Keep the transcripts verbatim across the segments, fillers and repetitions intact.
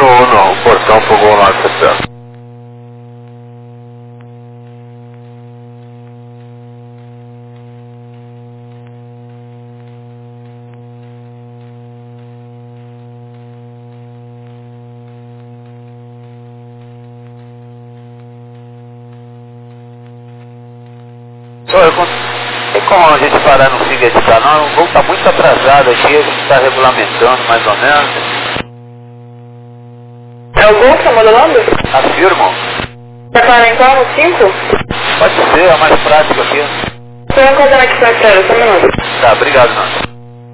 Quatro um, o portão pro Gol nove sete zero. Só eu cons- Tem como a gente parar no fim desse canal? O voo está muito atrasado aqui, a gente está regulamentando mais ou menos. É o Gol que tá modulando? Afirmo. Tá parar em qual? No cinco? Pode ser, é mais prático aqui. Tô encodando aqui pra espera, só um minuto. Tá, obrigado, não.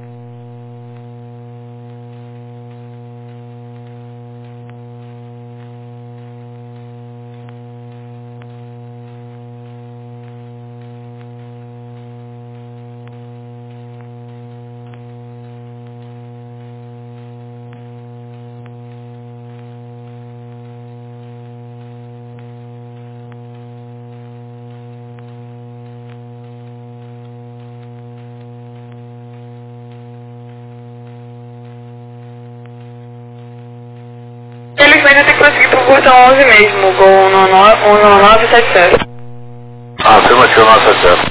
Felizmente eu tenho que conseguir pro portão onze mesmo, o Gol um nove sete zero. Afirmativo nove sete zero.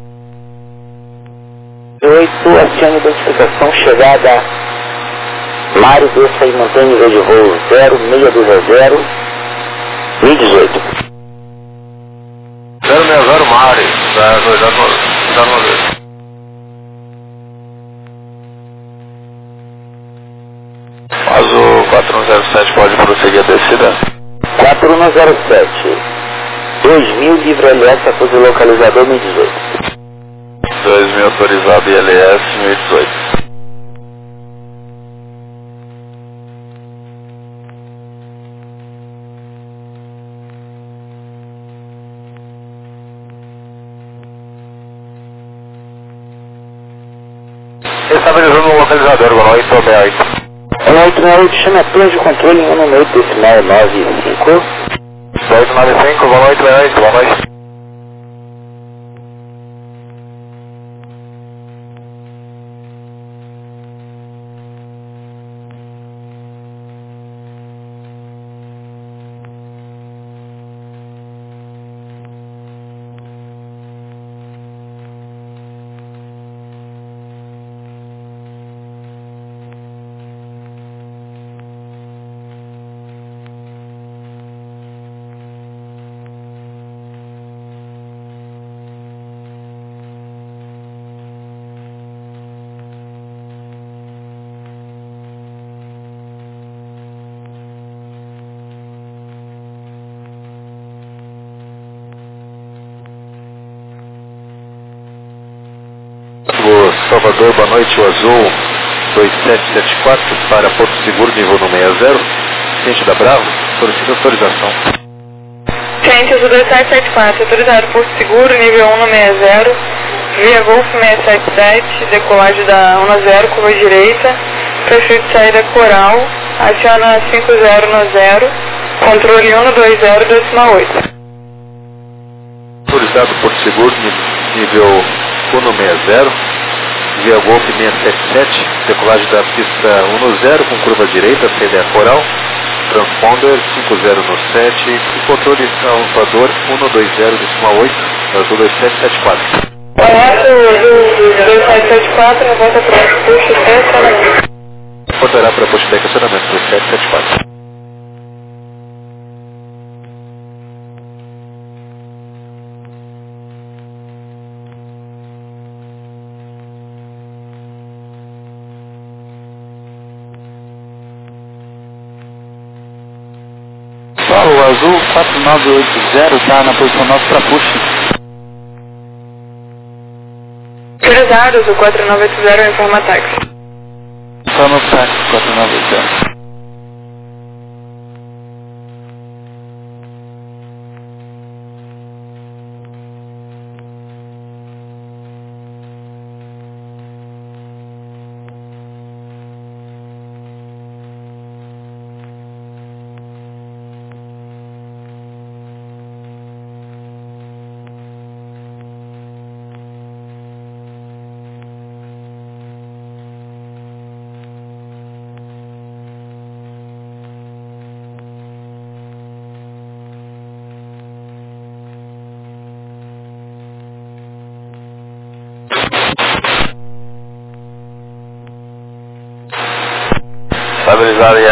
oito, acione identificação, chegada Mário, desça e mantém nível de voo zero seis dois zero, mil e dezoito. zero seis zero Mari, zero dois zero. Mas o quatro um zero sete pode prosseguir a descida? quatro um zero sete, dois mil, livre L S, após o localizador mil e dezoito. dois mil autorizado I L S mil e dezoito. Estabilizando o localizador, Gol oito sessenta e oito. um oito nove oito, chama a torre de controle em um oito decimal nove cinco. oito nove cinco, Gol oito sessenta e oito, boa noite. O Salvador, boa noite, o Azul dois sete sete quatro para Porto Seguro, nível no sessenta, ciente da Bravo, solicita autorização. Ciente, Azul dois sete sete quatro, autorizado Porto Seguro, nível um no sessenta, via Golf seiscentos e setenta e sete, decolagem da um zero, curva direita, perfil de saída Coral, aciona cinco zero no zero, controle um dois zero decimal oito. Autorizado Porto Seguro, ni- nível um no sessenta, via Golf seiscentos e setenta e sete, decolagem da pista um no zero, com curva direita, saída Coral, transponder cinco zero no sete, e controle salvador um dois zero decimal oito, Azul dois sete sete quatro. Correto, Azul dois sete sete quatro, volta para o posto de estacionamento. Portará para posto de estacionamento dois sete sete quatro. Paulo, o Azul quatro nove oito zero está na posição nove para push. Autorizado, Azul quatro nove oito zero, informa táxi. Só no táxi quatro nove oito zero.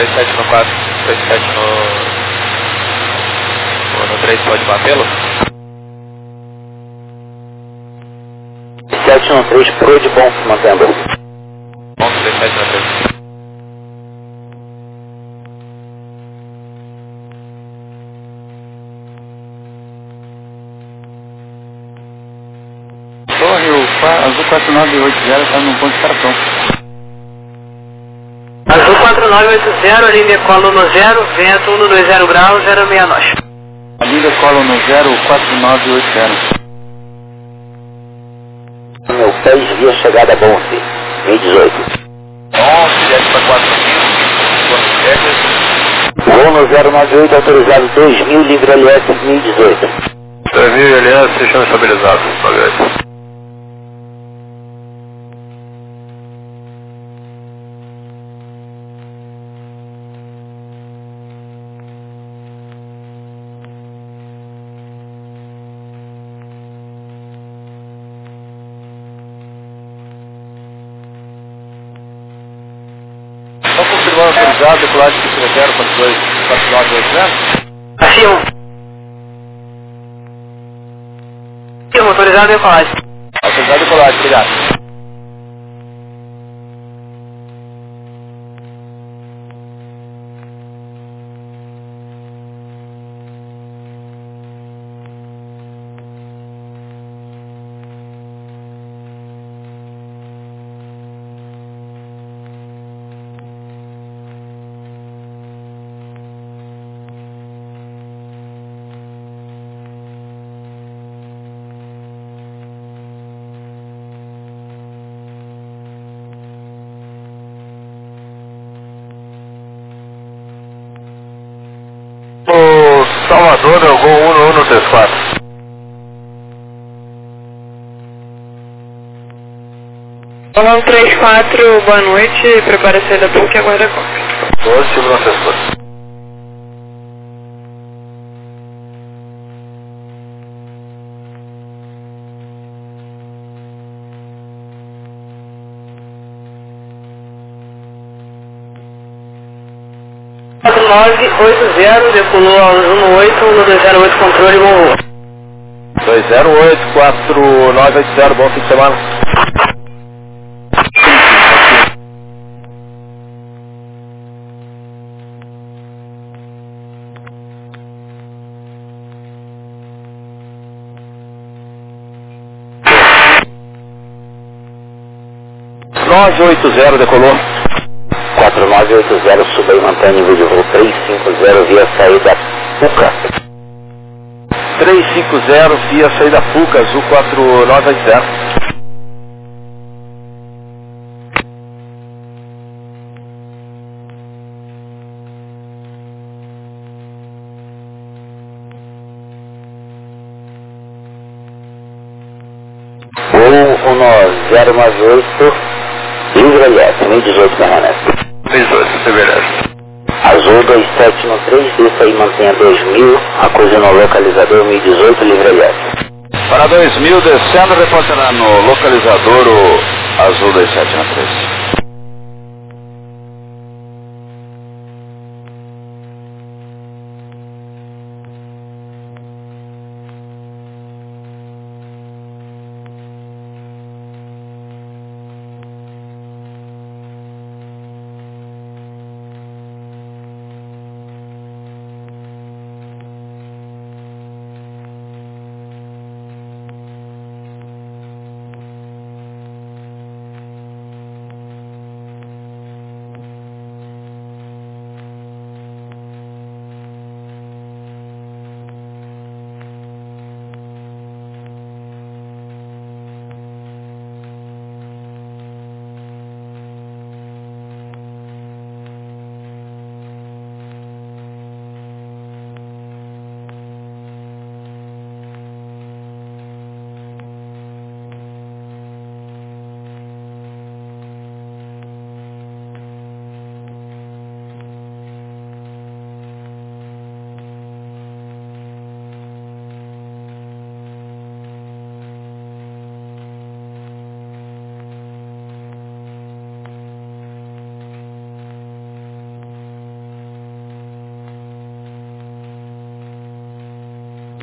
dois sete no quatro, dois sete no... no três, pode batê-lo? sete no três, pro de bom, mantendo. Bom, dois sete no três. Torre, o Azul quatro nove oito zero está no ponto de cartão. Azul quatro nove oito zero, ali decolo no zero, vento um dois zero graus, zero seis nove. Ali decolo no zero quatro nove oito zero. Meu seis, via chegada Bonfe, mil e dezoito. onze, desce para quatro mil, Voo no zero nove oito, autorizado dois mil, livre L S mil e dezoito. dois mil L S, fechando estabilizado, nove oito. Só confirmando autorizado, decolagem de zero quatro dois quatro nove oito zero. Afirmo. Afirmo, autorizado decolagem. Autorizado decolagem, obrigado. O Salvador é o gol um um três quatro. um três quatro, boa noite, prepara a saída book e aguarda a cópia. doze, um três quatro. quatro nove oito zero, decolou ao um oito, um dois zero oito, controle, bom voo. dois zero oito quatro nove oito zero, bom fim de semana. nove oito zero, decolou. quatro nove oito zero, suba e mantém nível de voo três cinco zero, via saída Puca. três cinco zero, via saída Puca, Azul quatro nove oito zero. Voo um zero nove oito, livre L S, mil e dezoito, permanece. dezoito, beleza. Azul dois sete no três, desça e mantenha dois mil, acuse no localizador mil e dezoito, livre L S. Para dois mil, descendo, reportando no localizador o Azul dois sete no três.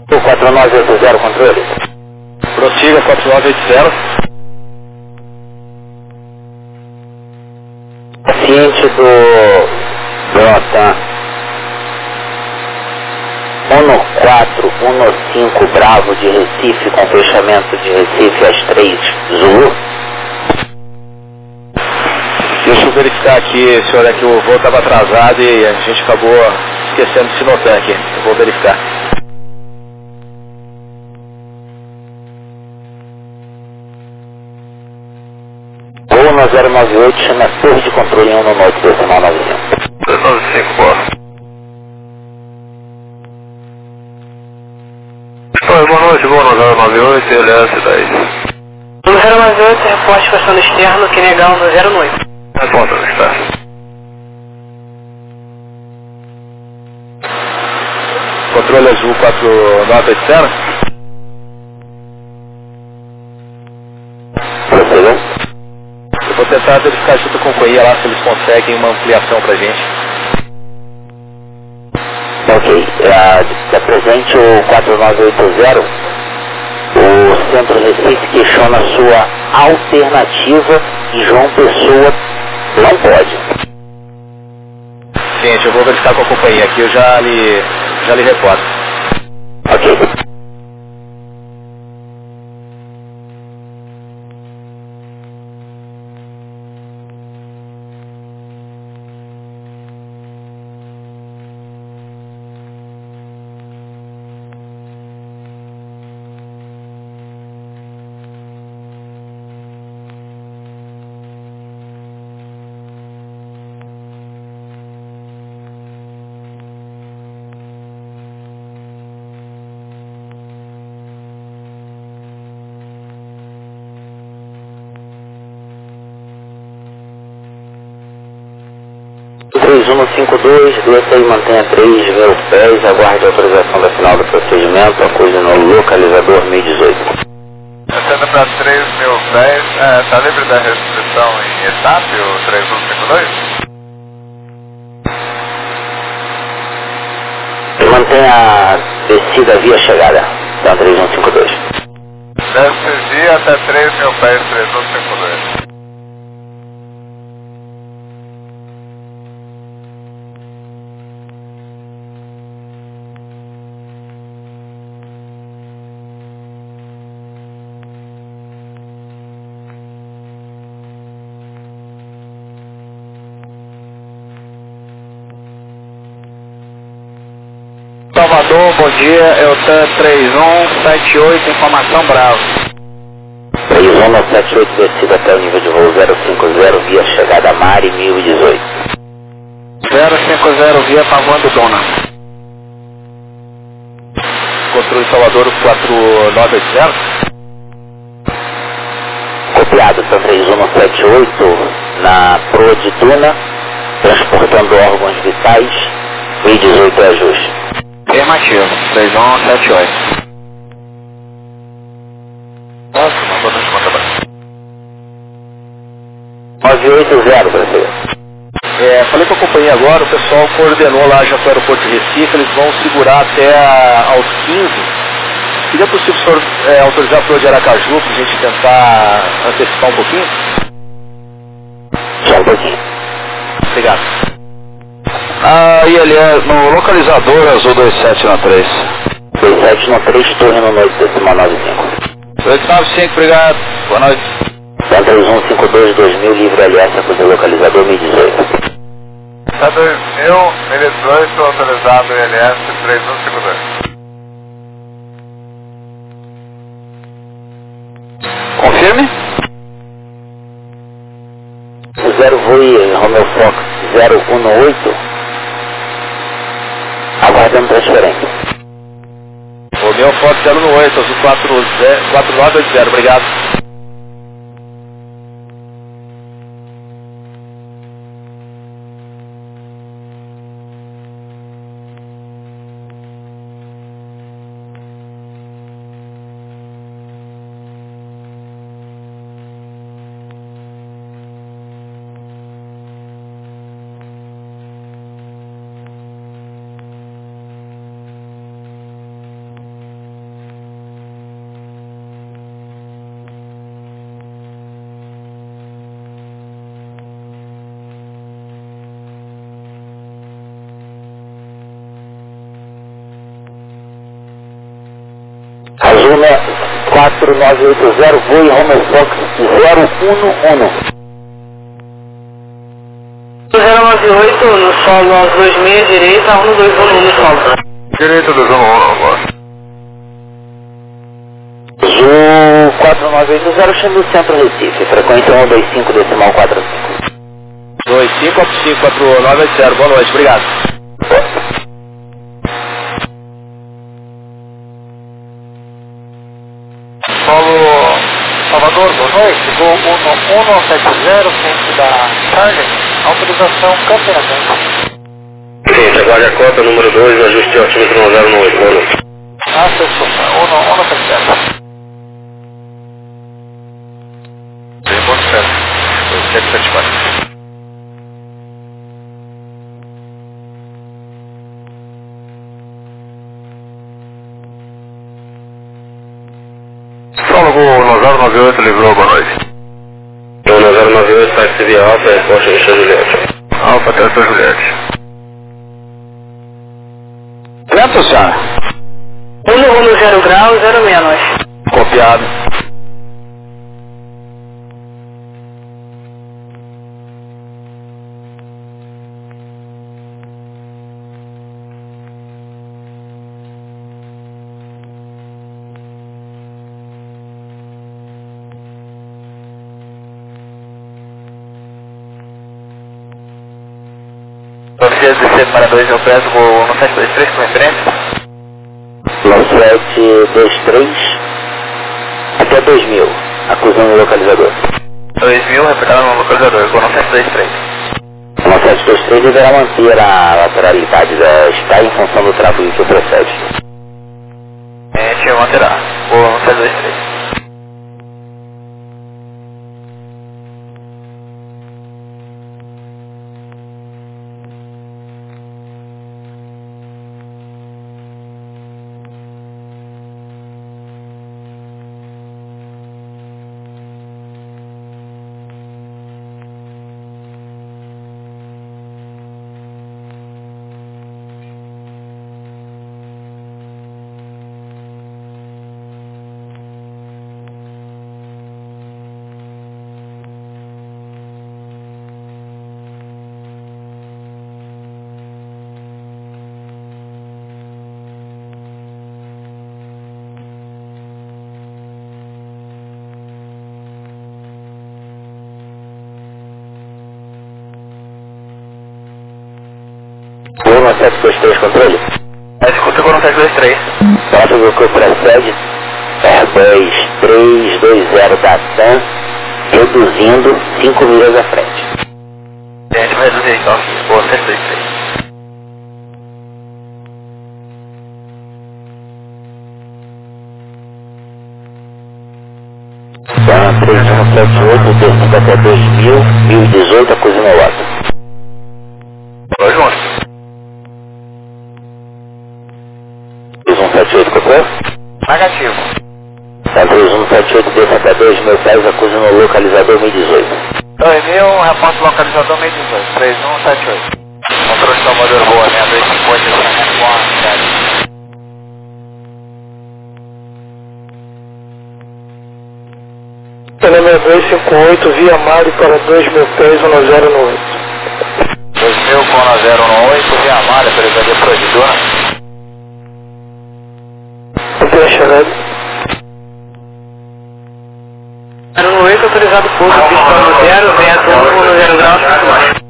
O quatro nove oito zero, controle. Prossiga, quatro nove oito zero. Paciente do Brotan um quatro um cinco Bravo de Recife, com fechamento de Recife às três Zulu. Deixa eu verificar aqui, senhor, é que o voo estava atrasado e a gente acabou esquecendo de Sinotan aqui. Eu vou verificar. Voo no zero nove oito, chama a torre de controle um no oito decimal nove cinco. zero nove cinco, boa. Oi, boa noite, voo no zero nove oito, L S dez. No zero nove oito, reporte passando externo, que negar no zero nove oito. Responda, está. Controle azul quatro nove oito zero. Prossiga. Eu vou tentar verificar junto com a companhia lá se eles conseguem uma ampliação pra gente. Ok, é, é presente o quatro nove oito zero. O Centro Recife questiona a sua alternativa e João Pessoa não pode. Gente, eu vou verificar com a companhia aqui, eu já lhe, já lhe reporto. Ok. três um cinco dois, desça e mantenha três mil pés, aguarde a autorização da final do procedimento, acuse no localizador mil e dezoito. Descendo para três mil pés, está livre da restrição em etapa, o três um cinco dois? E mantenha a descida via chegada, então três um cinco dois. Desce via até três mil pés, três um cinco dois. Salvador, bom dia, é o TAM três um sete oito, informação Bravo. três um sete oito, descida até o nível de voo zero cinco zero, via chegada Mari mil e dezoito. zero cinco zero, via Pavão Dona. Controle Salvador quatro nove oito zero. Copiado, TAM três um sete oito, na proa de Duna, transportando órgãos vitais, mil e dezoito é ajuste. Afirmativo, três um sete oito. Nossa, não vou te contar mais. nove oito zero, brasileiro. É, falei com a companhia agora, o pessoal coordenou lá já para o aeroporto de Recife, eles vão segurar até a, aos quinze. Seria possível o senhor é, autorizar a proa de Aracaju para a gente tentar antecipar um pouquinho? Só um pouquinho. Obrigado. Ah, e ele é no localizador azul dois sete na três. dois sete no três, torre no oito decimal nove cinco. oito nove cinco, obrigado. Boa noite. TAM três um cinco dois, dois mil, livre L S, acuse localizador mil e dezoito. Tá dois mil, mil e dezoito, autorizado L S três um cinco dois. Confirme? zero Voi, Romeo Fox zero um oito, aguardando transferência. Romeo Fox zero um oito, azul quatro nove oito zero, obrigado. quatro nove oito zero, Voe Homer Fox zero um um. zero nove oito no solo nove dois seis, direita, um dois um no solo. Direita do João um agora. Zu quatro nove oito zero, Xandu Centro Recife, frequência um dois cinco decimal quatro cinco. dois cinco quatro cinco quatro nove oito zero, boa noite, obrigado. Solo Salvador, boa noite. Gol um um sete zero, frente da Charlie. Autorização campeonato. Sim, aguarde a cota, número dois, ajuste de altímetro um zero oito, boa noite. Ah, fechou. um um sete zero. Bem, bom certo. sete sete quatro. Sólogo um zero nove oito, livrou, boa noite. um zero nove oito, táxi via Alfa, resposta de Juliette. Alfa, Testa Juliette. Lento, senhora. um no zero grau, zero menos. Copiado. novecentos e dezesseis para dois, eu peço o nove sete dois três com referência. nove sete dois três até dois mil, acusando o localizador. dois mil, reportado no localizador, com nove sete dois três. nove sete dois três deverá manter a lateralidade da Sky em função do tráfego que procede. A gente manterá o nove sete dois três. nove sete dois três, controle. Escuta com nove sete dois três. Tráfego que precede, Airbus três dois zero da TAM, reduzindo cinco milhas à frente. A gente vai reduzir então aqui, o nove sete dois três. TAM três um sete oito, descendo até dois mil, mil e dezoito, acusando o Otto. Oi, João. três um sete oito, cocô? Negativo. Tá, três um sete oito, descendo até dois mil pés, acusando o localizador mil e dezoito. dois mil, repórte localizador meio dezoito. três um sete oito. Controle de Salvador, boa, né? dois cinco oito, Telema dois cinco oito, via Mari para dois mil pés, um zero oito. dois mil com zero um oito, via Malha, perigodia proibidora. Chegado. zero oito, autorizado pouso, pista no zero, vento um no zero grau, cinco baixo.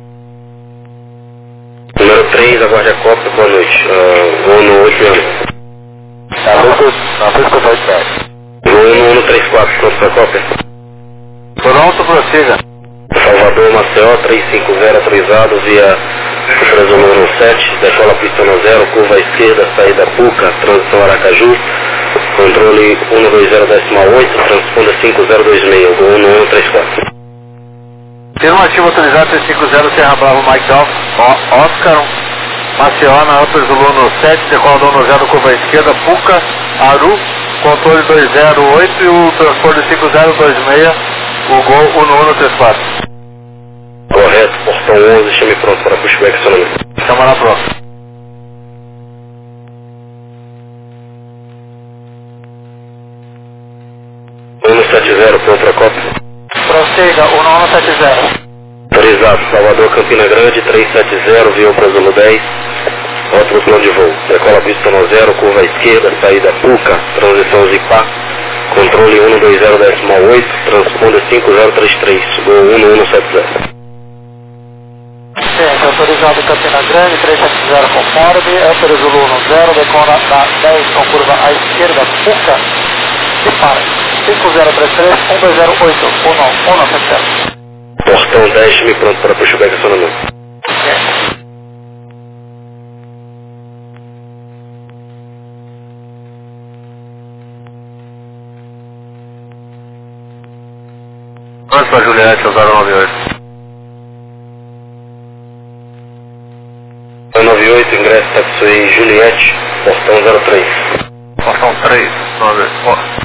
Número três, aguarde a Copa, boa noite. Uh, voo no oito anos. Tá, Lucas, não foi escutar de pé. Voo no um três quatro, pronto para a Copa. Pronto, prossiga. Salvador, Maceió, três cinco zero, autorizado via Brasil número sete, decola pista no zero, curva à esquerda, saída Puca, transição Aracaju, controle um dois zero decimal oito, transponda cinco zero dois seis, gol um um três quatro. Afirmativo autorizado três cinco zero, Serra Bravo, Mike Alfa, Oscar, Maceió, na Alfa Zulu no sete, decola um zero, curva à esquerda, Puca, Aru, controle dois zero oito e o transporte cinco zero dois seis, o gol um um três quatro. Correto, portão onze, chame pronto para pushback, seu nome. Chama lá pronto. Contracópio. Prossiga, um nove sete zero. Autorizado, Salvador, Campina Grande, trezentos e setenta, via para Zulu dez. Ótimo plano de voo. Decola pista no zero, curva à esquerda, saída Puca, transição Zipá. Controle um dois zero decimal oito, transponder cinco zero três três, gol um um sete zero. Sim, autorizado Campina Grande, trezentos e setenta conforme, Upper Zulu no zero, decola da dez com curva à esquerda, Puca, e para. cinco zero três três, um dois zero oito, um nove sete zero. Portão dez, me pronto para pushback acionamento. Vamos para Juliette, zero nove oito. zero nove oito, ingresso Taxway Juliette, portão zero três. Portão três, nove oito.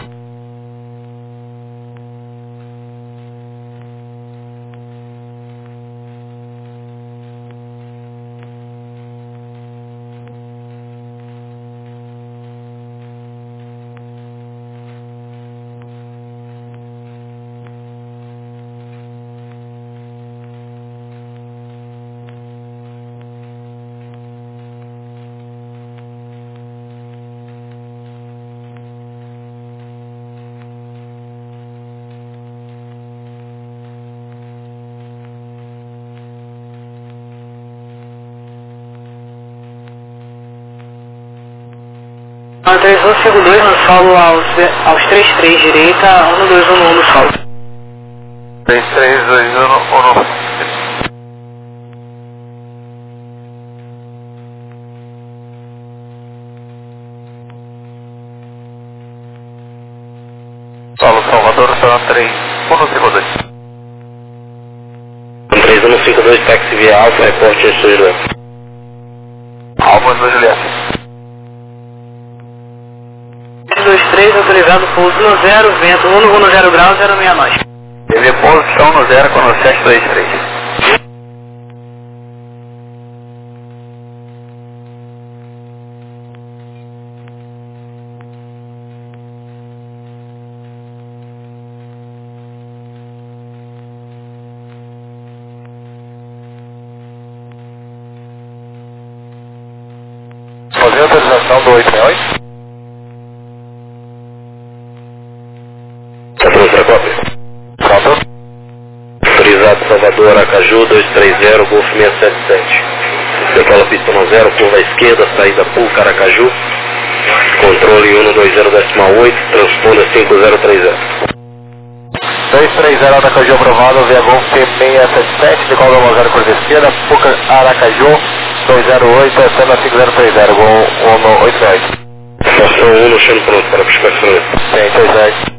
três um cinco dois no solo aos, aos três três direita, um dois um no solo. três três dois um um. Solo Salvador, San três um cinco dois. três um cinco dois, táxi via Alfa, reporte em Juliette. Alfa do Juliette. dois três autorizado pouso no zero, vento um no zero grau, zero seis nove. Teve posição no zero com o sete dois três. Fazer autorização do oito seis oito. Contracópio. Pronto. Autorizado Salvador, Aracaju, dois três zero, Golf seis sete sete. Decola pista no zero, curva à esquerda, saída Puca, Aracaju. Controle um dois zero decimal oito, transponder cinco zero três zero. dois três zero Aracaju aprovado, via Golf seis sete sete, decola no zero, curva à esquerda, Puca, Aracaju, dois zero oito, acena cinco zero três zero, gol um oito oito. Estação um no chão pronto para pushback. Tem, dois dez.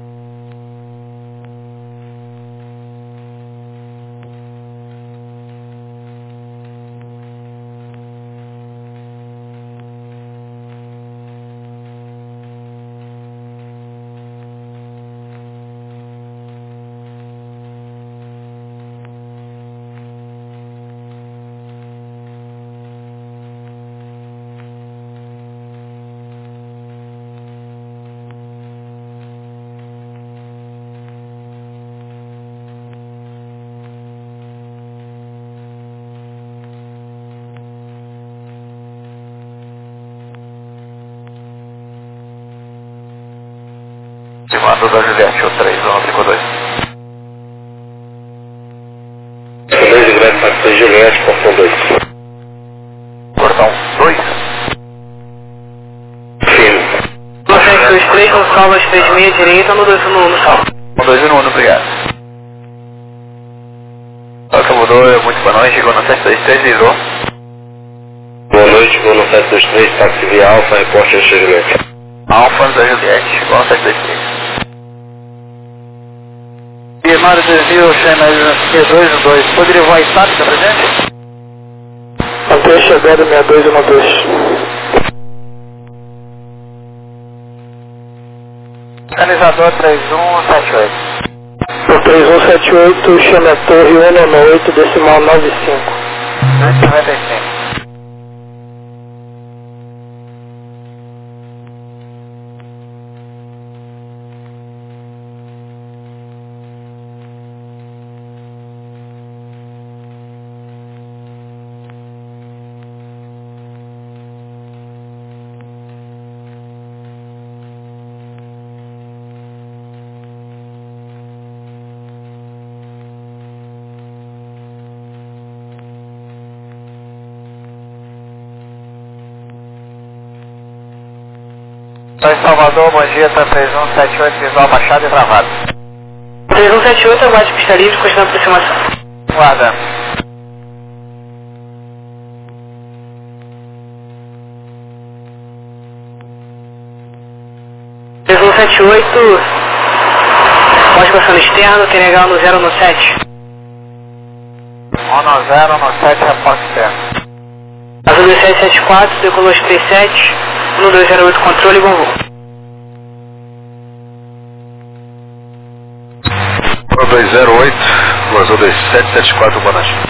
Comando da Juliette, o três um cinco dois. dois ingresso Taxi Juliette, portão dois. Portão dois. Firme. sete dois três no solo aos três seis direita, um dois um no solo. um dois um, obrigado. Salvador, muito boa noite, chegou no sete dois três, virou. Boa noite, vou no sete dois três, táxi via Alfa, reporte em Juliette. Alfa da Juliette, chegou no sete dois três. Mário desvio, C dois um dois, poderia voar estado, está presente? Manter chegada seis dois um dois. Organizador três um sete oito. O três um sete oito, chama a torre um nove oito, decimal nove cinco. duzentos e noventa e cinco. Só em Salvador, bom dia, tá três um sete oito, visual baixado e travado. três um sete oito, aguarde pista livre, continuando a aproximação. Guarda. três um sete oito, pode passar no externo, tem legal no zero no sete. um no zero, no sete, reporte externo. Azul dois sete sete quatro, decolou três sete, um dois zero oito, controle, bom voo. um dois zero oito, Azul dois sete sete quatro, boa noite.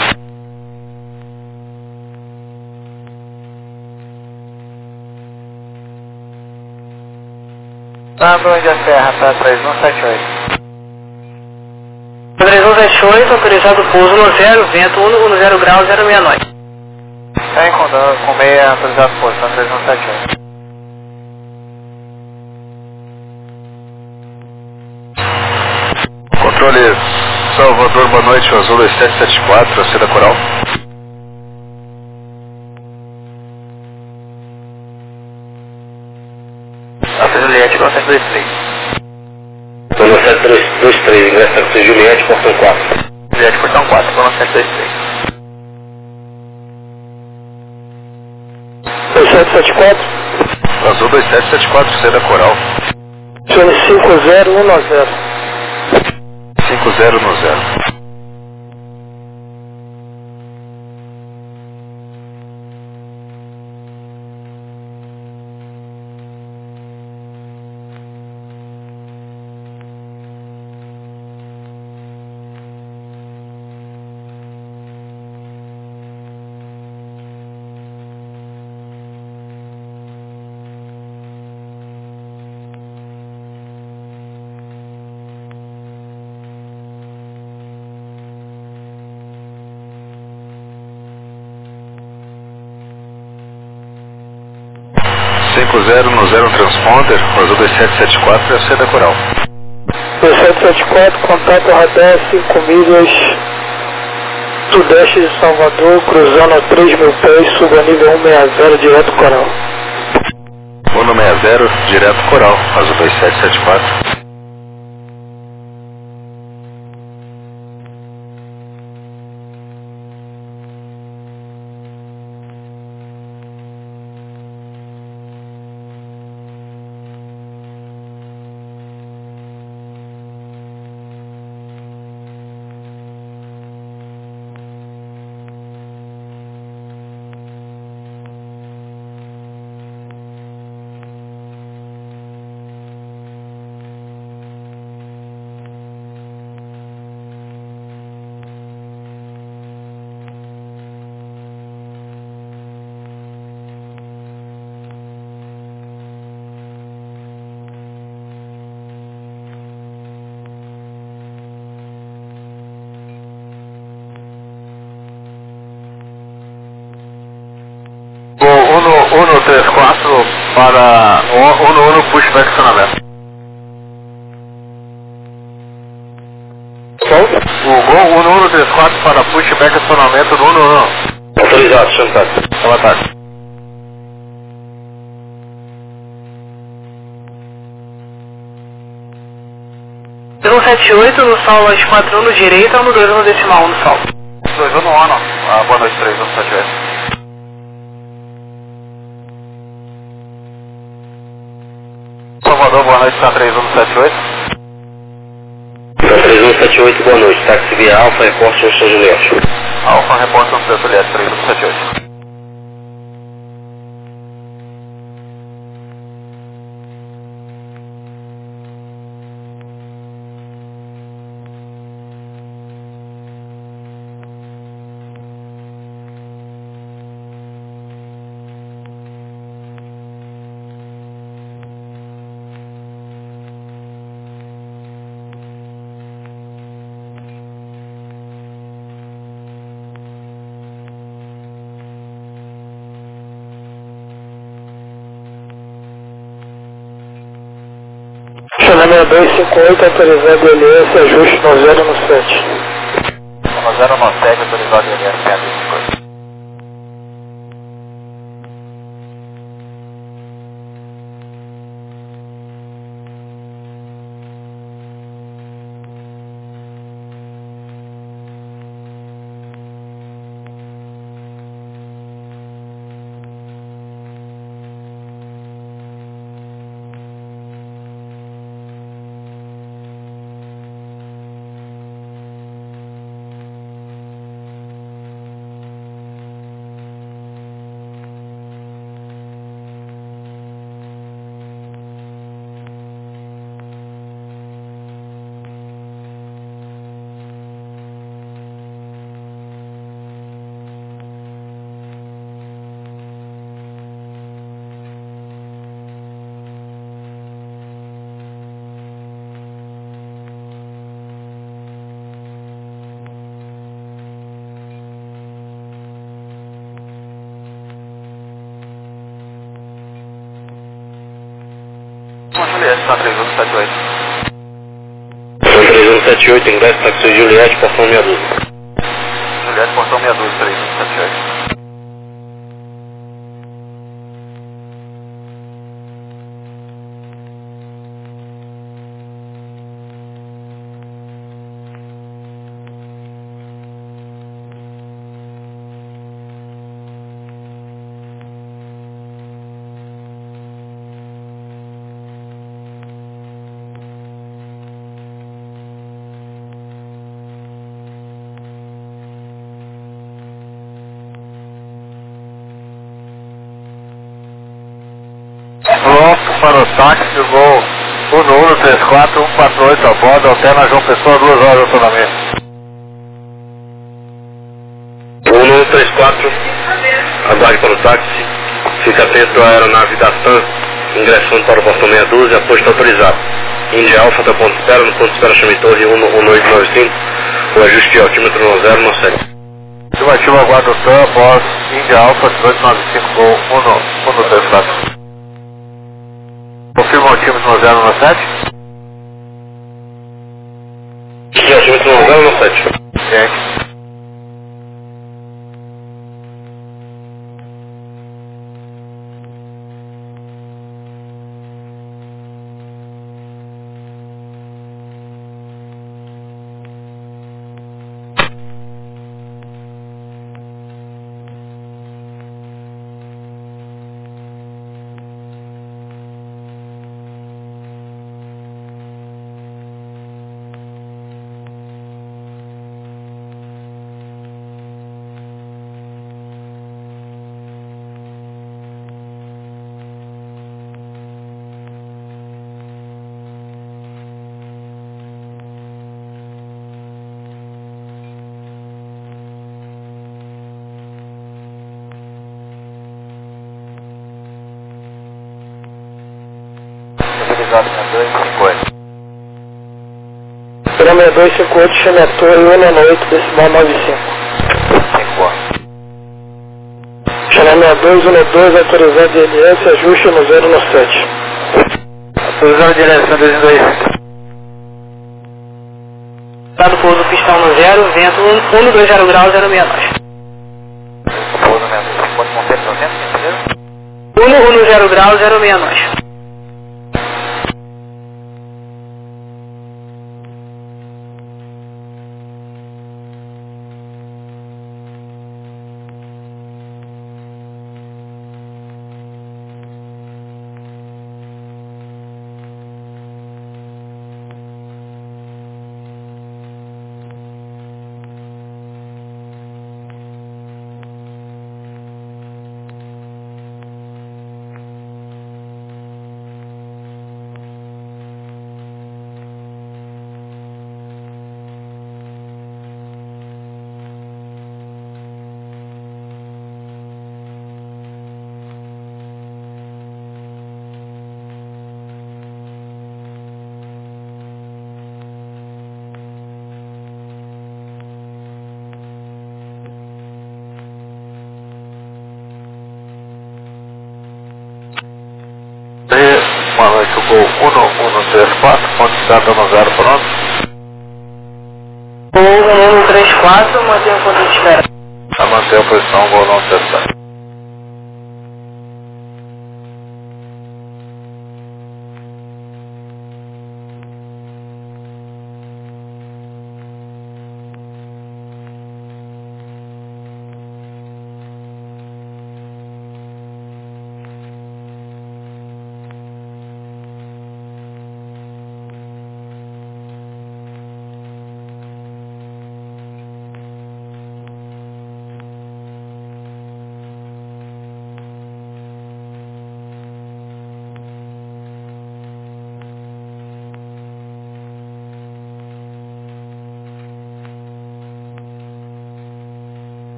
Sandro, Índia Serra, tá três um sete oito. três um sete oito, autorizado pouso no zero, vento um no zero grau, zero seis nove. Tem com, com meia, autorizado pouso, tá três um sete oito. Controle Salvador, boa noite, Azul dois sete sete quatro, Seda Coral. Alfa Juliette, igual sete dois três. Zona sete dois três, ingressa Alfa Juliette, portão quatro. Juliette, portão quatro, zona sete dois três. dois sete sete quatro, Azul dois sete sete quatro, Seda Coral. zona cinco zero um zero. cinco zero no zero. cinco zero no zero transponder, Azul dois sete sete quatro, é Seda Coral. dois sete sete quatro, contato radar cinco milhas, sudeste de Salvador, cruzando a três mil pés, suba nível cento e sessenta, direto Coral. um sessenta, direto Coral, Azul dois sete sete quatro. Uno três quatro para Uno Uno pushback estacionamento. O Gol Uno Uno três quatro para pushback estacionamento do Uno Uno. Autorizado, senhor Antônio. Boa tarde. um sete oito no solo às quatro um no direita, no dois no decimal um no solo. dois um no Uno. Ah, boa noite, três um sete oito. Salvador, boa noite, está três um sete oito. três um sete oito, boa noite. Táxi via Alfa, reporte no São Juliette. Alfa, reporte no São Juliette, três um sete oito. Chanel dois cinco oito, autorizado L S, ajuste no zero no sete. No zero no sete, autorizado L S, cento e cinquenta e cinco. Juliette, Santa três um sete oito. Santa três um sete oito, ingresso, táxi Juliette, portão meia dúzia. Juliette, portão meia dúzia, três um sete oito. Pronto para o táxi, voo um um três quatro um quatro oito a bordo, alterna João Pessoa, duas horas de autonomia. um um três quatro, aguarde para o táxi, fica atento à aeronave da TAM, ingressando para o portão meia dúzia, posto autorizado. Índia Alfa, até ponto de espera, no ponto de espera chame torre um oito nove cinco, o ajuste de altímetro no zero no sete. Estimativa aguarda o TAM, após Índia Alfa, dezoito nove cinco, voo um um três quatro. Confirma o altímetro no zero no sete? Sim, altímetro no zero no sete. Gente. Será meia dois cinco oito, chame a torre um oito, decimal nove cinco. Chame meia dois um dois, autorizado de L S, ajuste no zero no sete. Autorizado de direção dois dois. Dado pouso pistão no zero, vento um um dois zero graus, zero seis nove. Pouso meia dúzia, pode manter no vento, entendeu? um um zero graus, zero seis nove. Boa noite, o gol um um três quatro, ponto de data no zero pronto. Gol um um três quatro, mantém o ponto de espera. A manter a posição, gol não três quatro.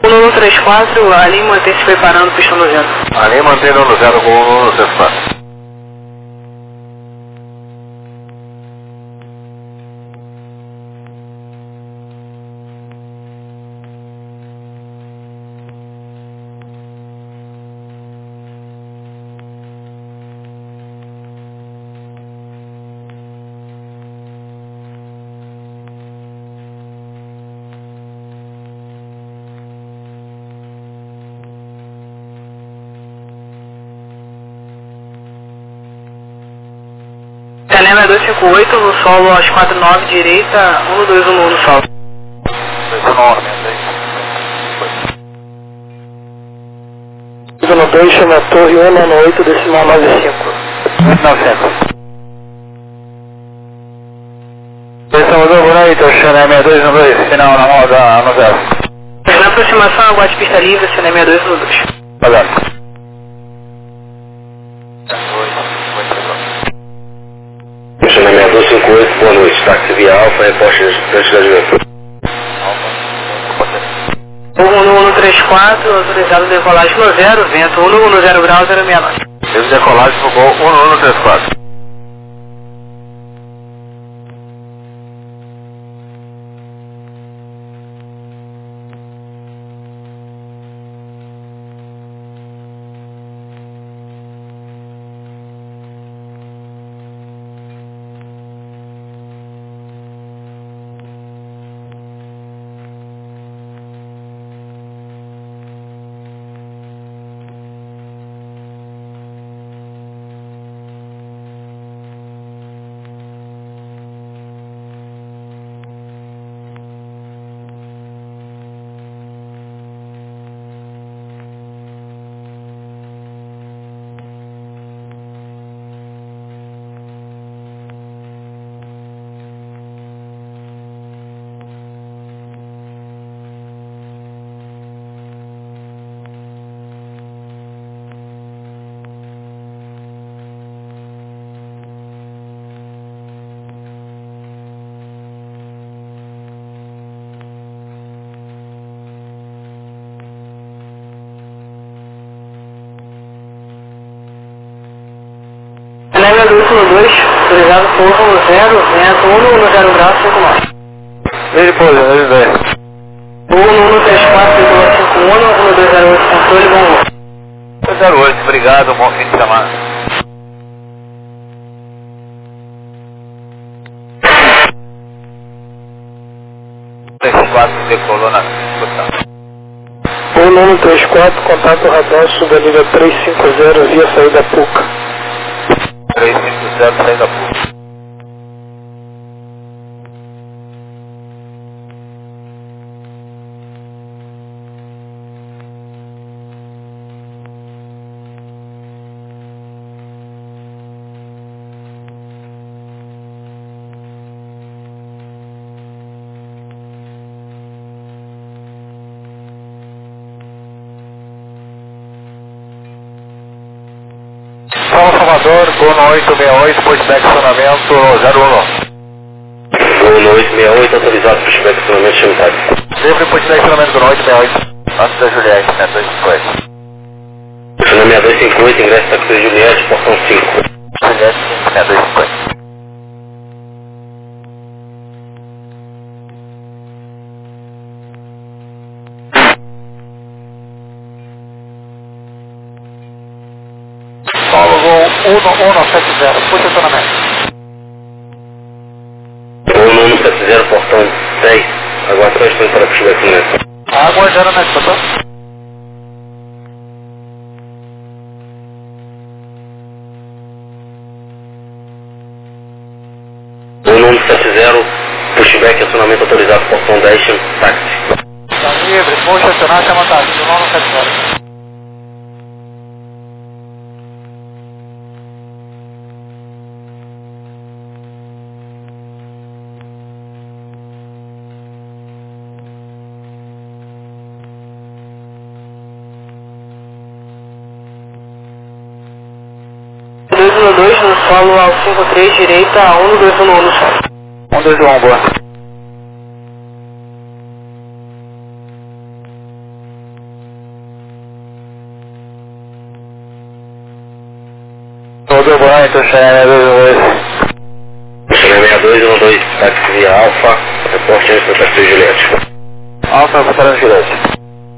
um um três quatro, ali mantém-se preparando pistão no zero. Ali mantém no zero com um um três quatro. Telema dois cinco oito, no solo às quatro nove, direita, um dois um um no solo. dois nove, Zona dois, chama torre um nove oito, decimal nove cinco. oito novecentos. Salvador, boa noite, o Xané sessenta e dois no dois, final na moda no zero. Na aproximação, aguarde pista livre, Xané sessenta e dois no dois. Pagando. Xané sessenta e dois cinco oito, boa noite, táxi via Alfa, reposte distante da juventude. um um três quatro, autorizado decolagem no zero, vento um no zero grau, zero seis nove. Esse decolagem focou um um três quatro. Telema dois um dois, autorizado pouso no zero, vento um no zero grau, cinco nove. Ele pôs, ele veio. um um três quatro, cinco um, um dois zero oito, controle, bom voo. zero oito, obrigado, bom fim de semana. três quatro, decolou na discussão. um um três quatro, contato radar, subanível trezentos e cinquenta, via saída PUCA. trezentos e cinquenta, saída pública. São Salvador, Bono oito seis oito, pushback estacionamento zero um. Bono oito seis oito, autorizado pushback estacionamento Xantai. Livre pushback estacionamento Bono oito seis oito, antes da Juliette, né, dois cinco oito. Xané sessenta e dois cinco oito, ingresso táxi Juliette, portão cinco. Juliette, né, dois cinco oito. um um sete zero, puxa estacionamento. um um sete zero, portão dez, aguarda só instante para puxar aqui nessa. Aguardando na estação. um um sete zero, pushback, acionamento autorizado, portão dez, táxi. Tá livre, puxa estacionar, chama táxi, um um sete zero. dois um dois, no solo ao cinco três, direita, um dois um um no solo. um dois um, boa. Todo bom, então Cheyenne dois um dois. Cheyenne sessenta e dois um dois, táxi via Alfa, reporte antes da taxi Juliette. Alfa, reportando Juliette.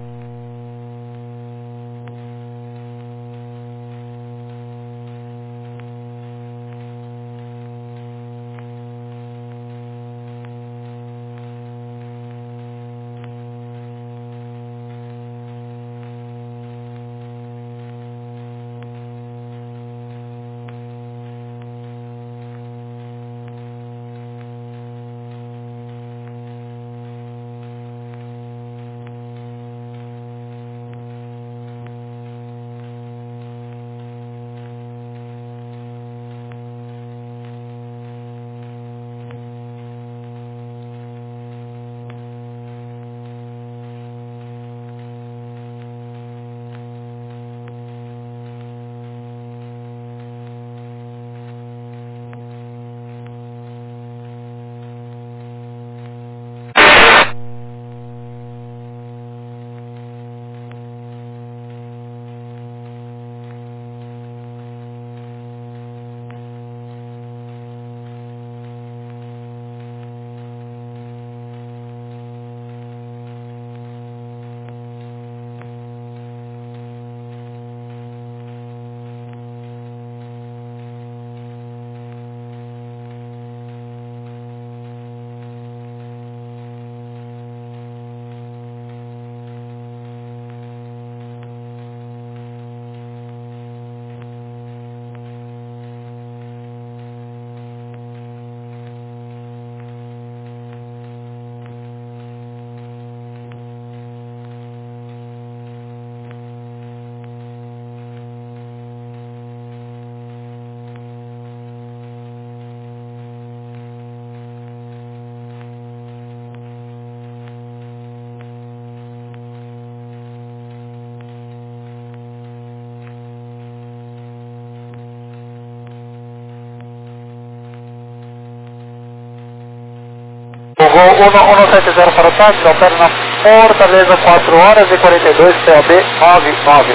O voo um um sete zero para o táxi, opera na Fortaleza quatro horas e quarenta e dois, P O B nove nove.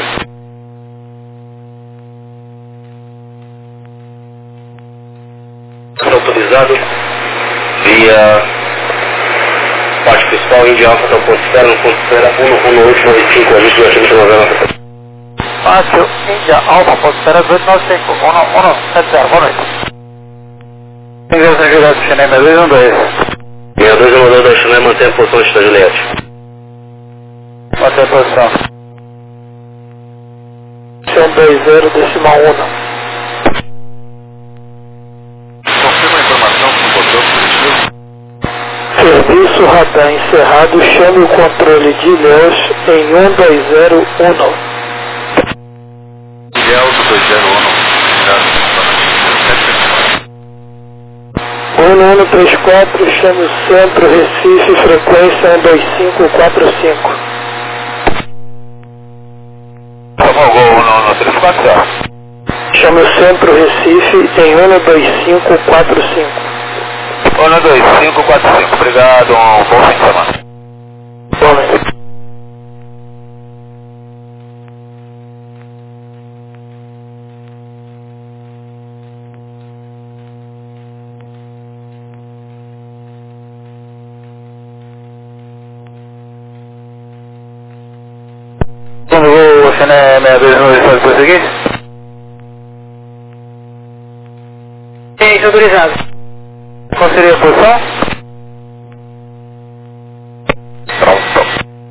Autorizado via parte principal Índia Alfa da ponto espera, no ponto espera um um oito nove cinco, a gente vai chamar novela. Fácil, Índia Alfa, ponto espera dois nove cinco, um um sete zero, boa noite. Inglês na Juliette, Cheyenne dois um dois. sessenta e dois um dois da Cheyenne, mantém a posição de Juliette. Mantém a posição. cento e vinte, decimal um. Confirma a informação com o botão positivo. Serviço radar encerrado, chame o controle de Ilhéus em um dois zero um. Ilhéus dois zero um. um um três quatro, chame o centro, Recife, frequência um dois cinco quatro cinco. Tomou o gol no três quatro zero. Chame o centro, Recife, em um dois cinco quatro cinco. um dois cinco quatro cinco, obrigado, um bom fim de semana. Boa noite. Como o Cheyenne sessenta e dois um dois pode prosseguir? Sim, autorizado. Qual seria a posição? Pronto.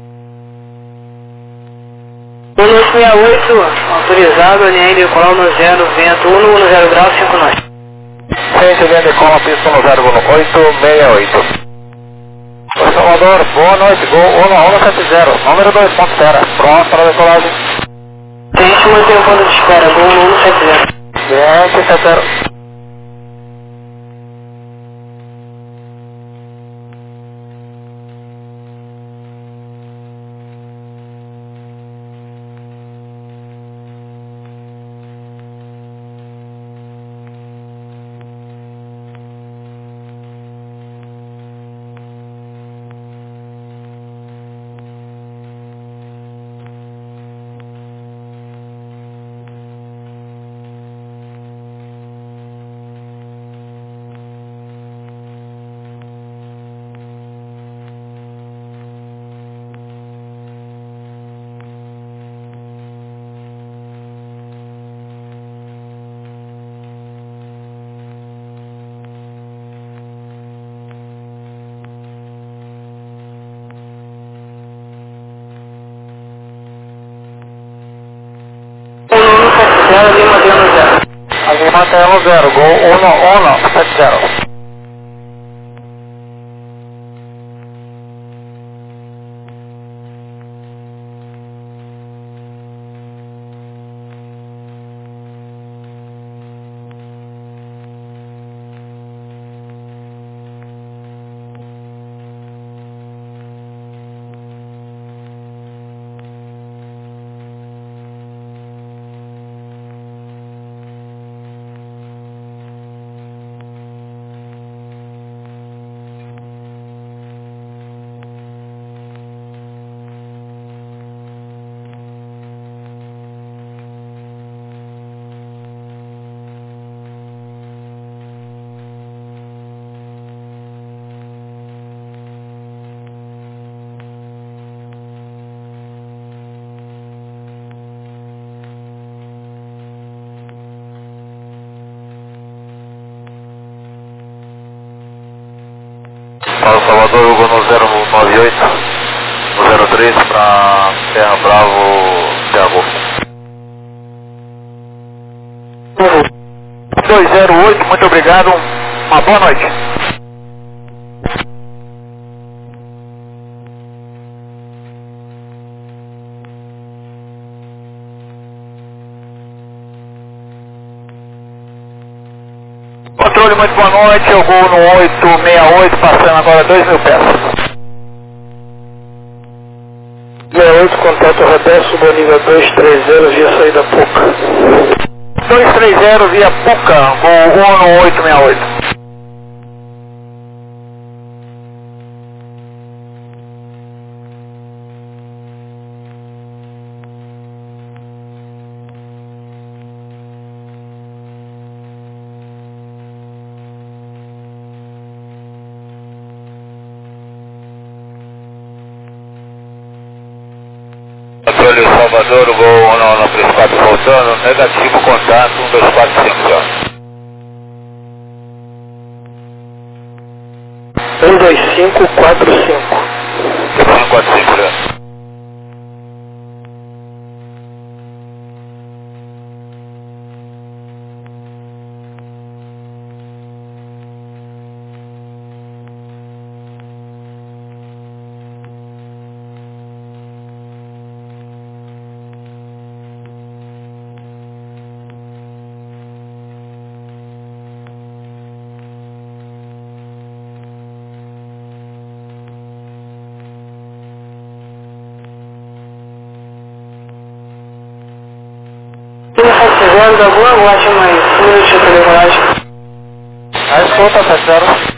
um oito seis oito, autorizado, alinhando decolar no zero, vento um no zero grau, cinco nós. cento e vinte com a pista no zero oito seis oito. Salvador, boa noite, gol um um sete zero, número dois, ponto espera, pronto para a decolagem. Tente manter o ponto de espera, gol um um sete zero. Gente, sete zero. mantém no zero, Gol um um sete zero. Para o Salvador, Hugo no zero nove oito, no zero três para Serra Bravo, Serra Golf. dois zero oito, muito obrigado, uma boa noite. Controle, muito boa noite, eu vou no oito seis oito, passando agora dois mil pés. sessenta e oito, contato Roberto, suba nível dois três zero, via saída Puca. dois três zero via Puca, voo um no oito seis oito. Controle Salvador, o gol um três quatro voltando, negativo contato, um dois quatro cinco zero. um dois cinco quatro cinco. um quatro cinco zero. Da boa guarda, mas um minutinho de decolagem. A escolta, sete zero.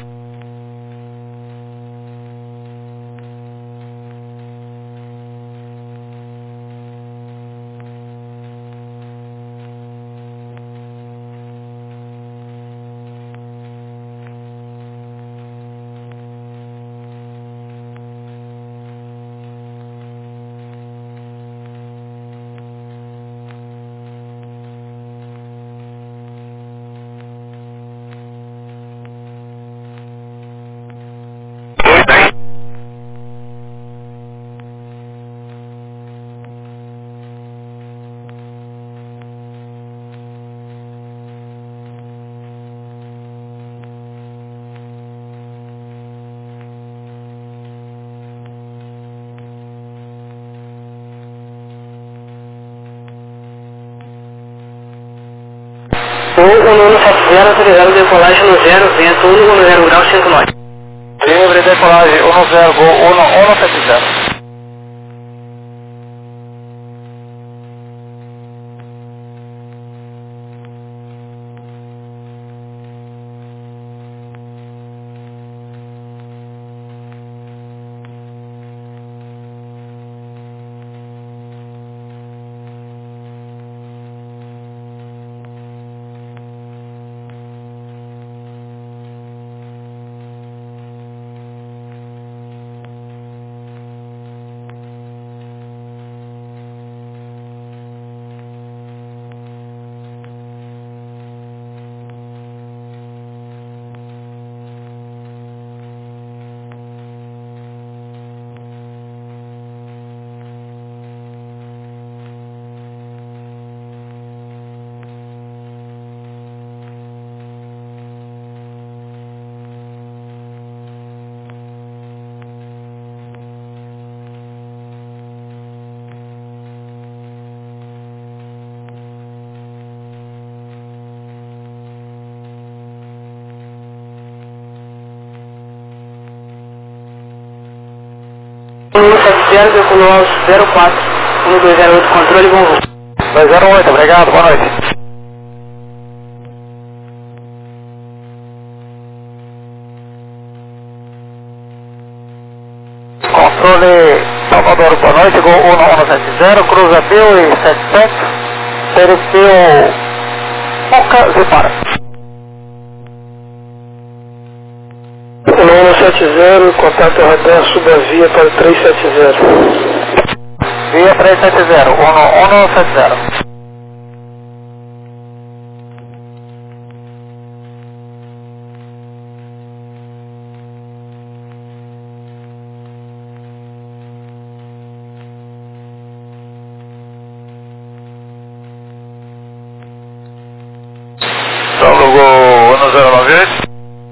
um um sete zero, autorizado decolagem no zero, vento um no zero grau, cinco nove. Livre decolagem um zero, gol um sete zero. Zulu sete zero, decolou aos zero quatro, um dois zero oito, controle, bom voo. dois zero oito, obrigado, boa noite. Controle Salvador, boa noite, Gol um um sete zero, cruza Bill e sete sete, Tereceu Puca, Zipara. um um sete zero, contato radar, suba via para três sete zero. Via três sete zero, um um sete zero. Então, no Gol um zero nove oito.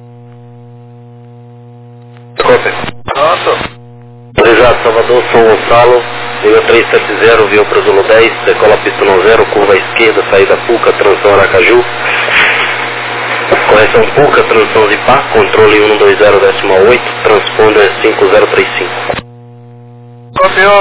Pronto. Autorizado Salvador, São Gonçalo, nível três sete zero, viu para o Zulu dez, decola pista um zero, curva à esquerda, saída Puca, transição Aracaju. Correção Puca, transição de par, controle um dois zero décimo oito, transponder cinco zero três cinco. Copiou.